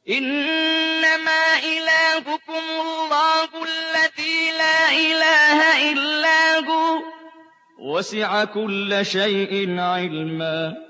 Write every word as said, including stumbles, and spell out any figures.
إنما إلهكم الله الذي لا إله إلا هو وسع كل شيء علما